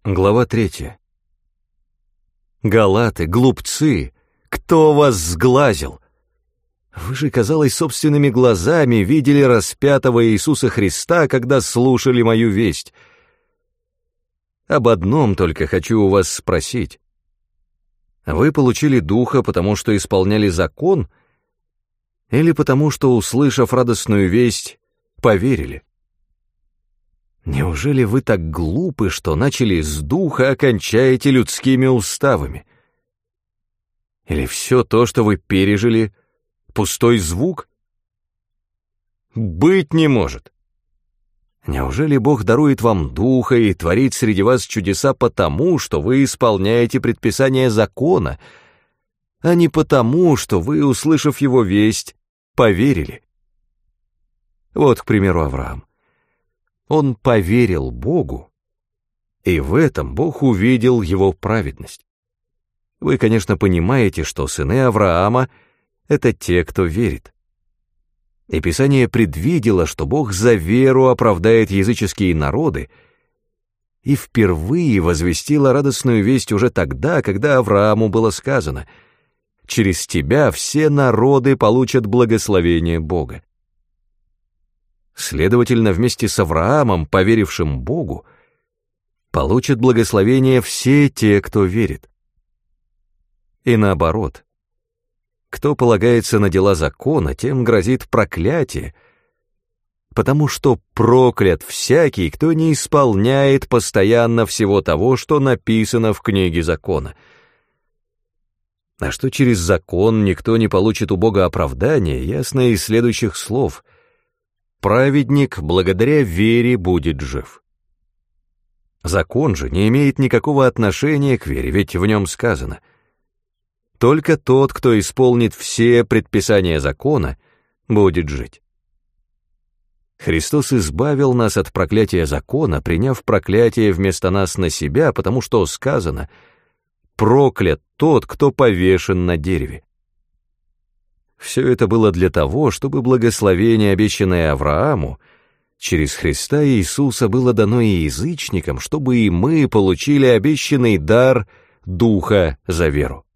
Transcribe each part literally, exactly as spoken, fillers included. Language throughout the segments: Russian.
Глава третья. Галаты, глупцы, кто вас сглазил? Вы же, казалось, собственными глазами видели распятого Иисуса Христа, когда слушали мою весть. Об одном только хочу у вас спросить. Вы получили Духа, потому что исполняли закон, или потому что, услышав радостную весть, поверили? Неужели вы так глупы, что начали с Духа, а кончаете людскими уставами? Или все то, что вы пережили, пустой звук? Быть не может. Неужели Бог дарует вам Духа и творит среди вас чудеса потому, что вы исполняете предписания закона, а не потому, что вы, услышав Его весть, поверили? Вот, к примеру, Авраам. Он поверил Богу, и в этом Бог увидел его праведность. Вы, конечно, понимаете, что сыны Авраама — это те, кто верит. И Писание предвидело, что Бог за веру оправдает языческие народы, и впервые возвестило радостную весть уже тогда, когда Аврааму было сказано: «Через тебя все народы получат благословение Бога». Следовательно, вместе с Авраамом, поверившим Богу, получат благословение все те, кто верит. И наоборот, кто полагается на дела закона, тем грозит проклятие, потому что проклят всякий, кто не исполняет постоянно всего того, что написано в книге закона. А что через закон никто не получит у Бога оправдания, ясно из следующих слов: «Праведник благодаря вере будет жив». Закон же не имеет никакого отношения к вере, ведь в нем сказано: «Только тот, кто исполнит все предписания закона, будет жить». Христос избавил нас от проклятия закона, приняв проклятие вместо нас на себя, потому что сказано: «Проклят тот, кто повешен на дереве». Все это было для того, чтобы благословение, обещанное Аврааму, через Христа Иисуса было дано и язычникам, чтобы и мы получили обещанный дар Духа за веру.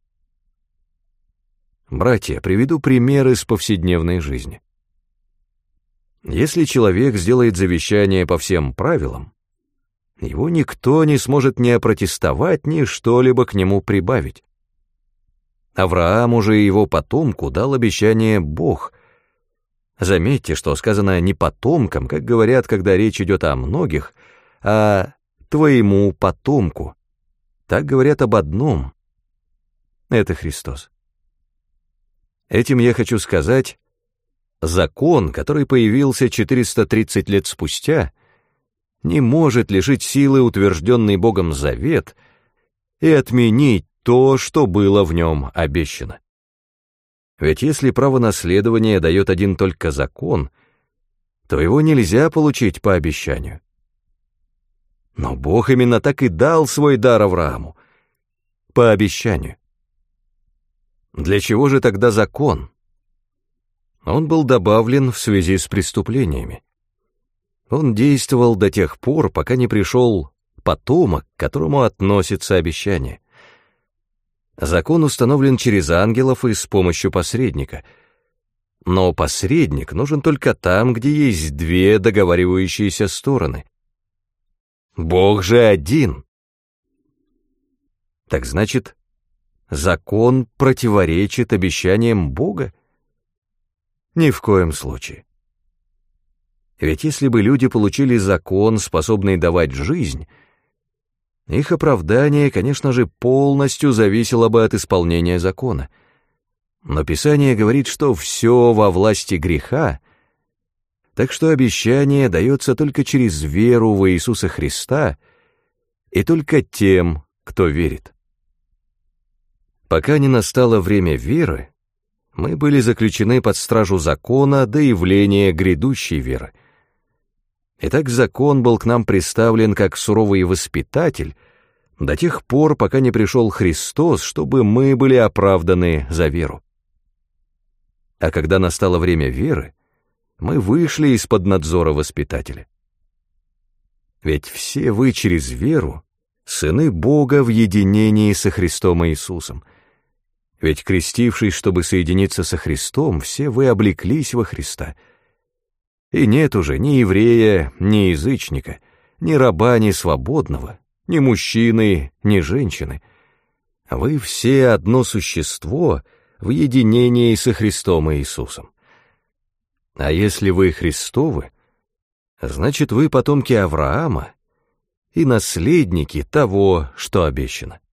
Братья, приведу пример из повседневной жизни. Если человек сделает завещание по всем правилам, его никто не сможет ни опротестовать, ни что-либо к нему прибавить. Аврааму же и его потомку дал обещание Бог. Заметьте, что сказано не потомкам, как говорят, когда речь идет о многих, а твоему потомку. Так говорят об одном. Это Христос. Этим я хочу сказать, закон, который появился четыреста тридцать лет спустя, не может лишить силы утвержденный Богом завет и отменить то, что было в нем обещано. Ведь если право наследования дает один только закон, то его нельзя получить по обещанию. Но Бог именно так и дал свой дар Аврааму, по обещанию. Для чего же тогда закон? Он был добавлен в связи с преступлениями. Он действовал до тех пор, пока не пришел потомок, к которому относится обещание. Закон установлен через ангелов и с помощью посредника. Но посредник нужен только там, где есть две договаривающиеся стороны. Бог же один. Так значит, закон противоречит обещаниям Бога? Ни в коем случае. Ведь если бы люди получили закон, способный давать жизнь, их оправдание, конечно же, полностью зависело бы от исполнения закона. Но Писание говорит, что все во власти греха, так что обещание дается только через веру в Иисуса Христа и только тем, кто верит. Пока не настало время веры, мы были заключены под стражу закона до явления грядущей веры. Итак, закон был к нам представлен как суровый воспитатель до тех пор, пока не пришел Христос, чтобы мы были оправданы за веру. А когда настало время веры, мы вышли из-под надзора воспитателя. Ведь все вы через веру сыны Бога в единении со Христом Иисусом. Ведь, крестившись, чтобы соединиться со Христом, все вы облеклись во Христа. И нет уже ни еврея, ни язычника, ни раба, ни свободного, ни мужчины, ни женщины. Вы все одно существо в единении со Христом Иисусом. А если вы Христовы, значит, вы потомки Авраама и наследники того, что обещано.